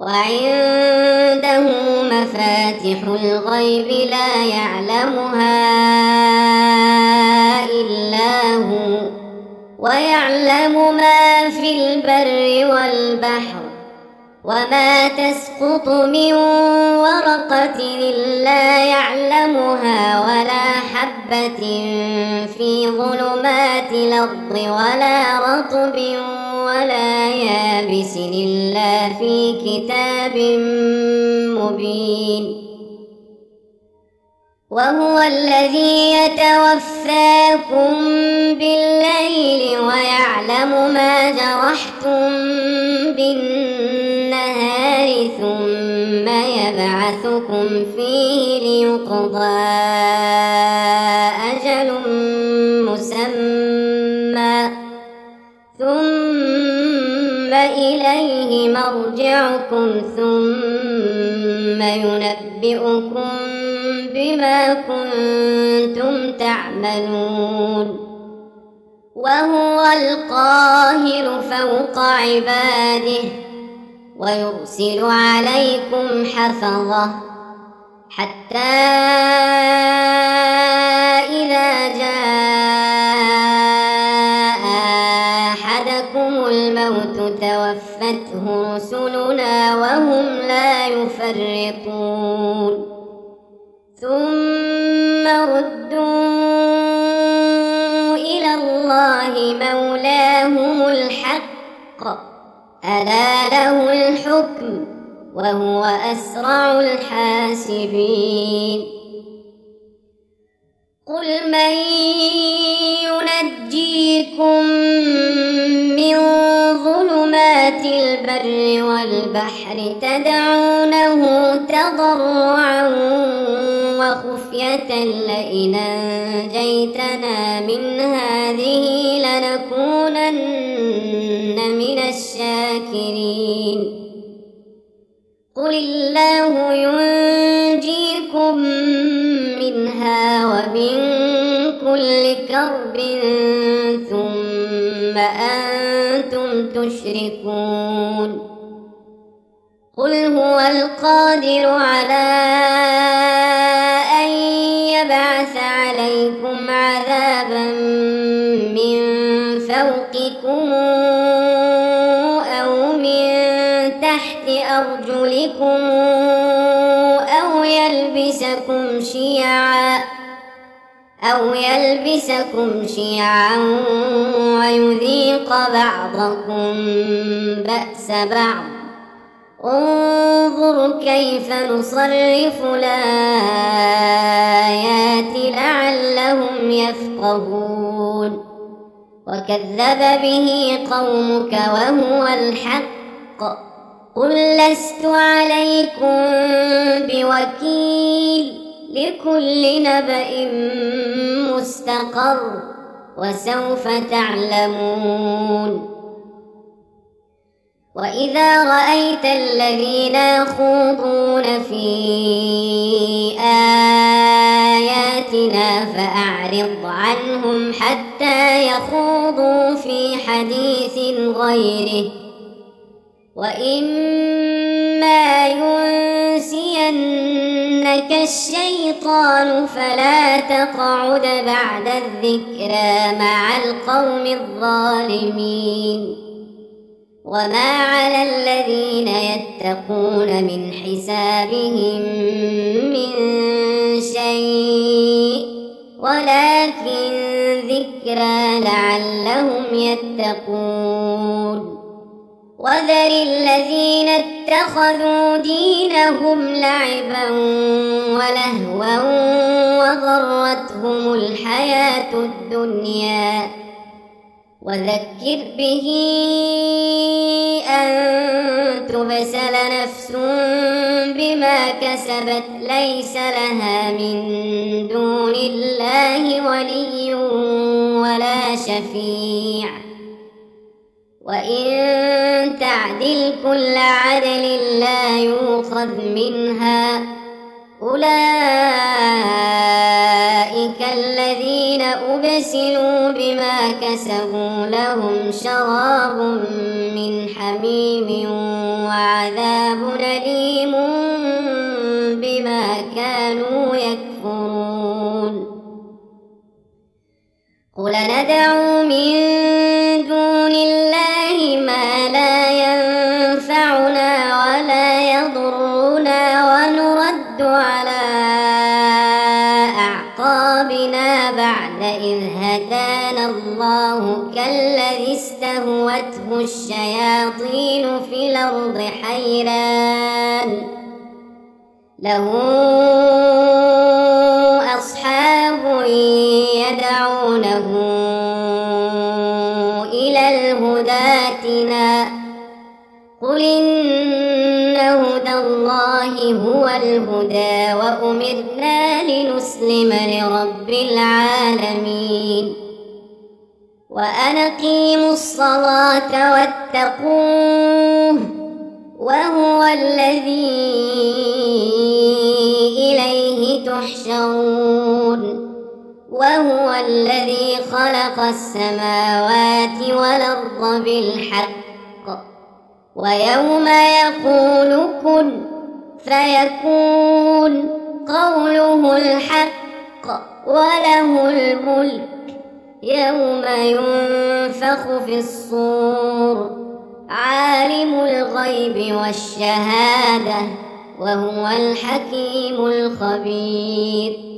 وعنده مفاتح الغيب لا يعلمها إلا هو ويعلم ما في البر والبحر وما تسقط من ورقة إلا يعلمها ولا حبة في ظلمات الأرض ولا رطب ولا يابس إلا في كتاب مبين. وهو الذي يتوفاكم بالليل ويعلم ما جرحتم بالنهار ثم يبعثكم فيه ليقضى أجل مسمى ثم إليه مرجعكم ثم ينبئكم بما كنتم تعملون. وهو القاهر فوق عباده ويرسل عليكم حفظة حتى إذا جاء أحدكم الموت توفته رسلنا وهم لا يفرطون ثم ردوا إلى الله مولاهم الحق ألا له الحكم وهو أسرع الحاسبين. قل من ينجيكم من ظلمات البر والبحر تدعونه تضرعا وخفية لئن أنجيتنا من هذه لنكونن من الشاكرين. قل الله ينجيكم منها ومن كل كرب ثم أنتم تشركون. قل هو القادر على أن يبعث عليكم عذابا من فوقكم أو من تحت أرجلكم أو يلبسكم شيعا ويذيق بعضكم بأس بعض. انظر كيف نصرف الآيات لعلهم يفقهون. وكذب به قومك وهو الحق. قل لست عليكم بوكيل لكل نبأ مستقر وسوف تعلمون. وإذا رأيت الذين يخوضون في آياتنا فأعرض عنهم حتى يخوضوا في حديث غيره وإما ينسينك الشيطان فلا تقعد بعد الذكرى مع القوم الظالمين. وما على الذين يتقون من حسابهم من شيء ولكن ذكرى لعلهم يتقون. وذر الذين اتخذوا دينهم لعبا ولهوا وغرتهم الحياة الدنيا وذكر به أن تبسل نفس بما كسبت ليس لها من دون الله ولي ولا شفيع وإن تعدل كل عدل لا يؤخذ منها. أولئك الذين أبسلوا بما كسبوا لهم شراب من حميم وعذاب أليم بما كانوا يكفرون قل ندعو من دون الله ما لا ينفعنا ولا يضرنا ونرد على أعقابنا بعد إذ هدانا الله كالذي استهوته الشياطين في الأرض حيران له أصحاب يدعونه إلى الهدى ائتنا قل إن هدى الله هو الهدى وأمرنا لنسلم لرب العالمين وأن أقيموا الصلاة واتقوه وهو الذي إليه تحشرون وهو الذي خلق السماوات والأرض بالحق ويوم يقول كن فيكون قوله الحق وله الملك يوم ينفخ في الصور عالم الغيب والشهادة وهو الحكيم الخبير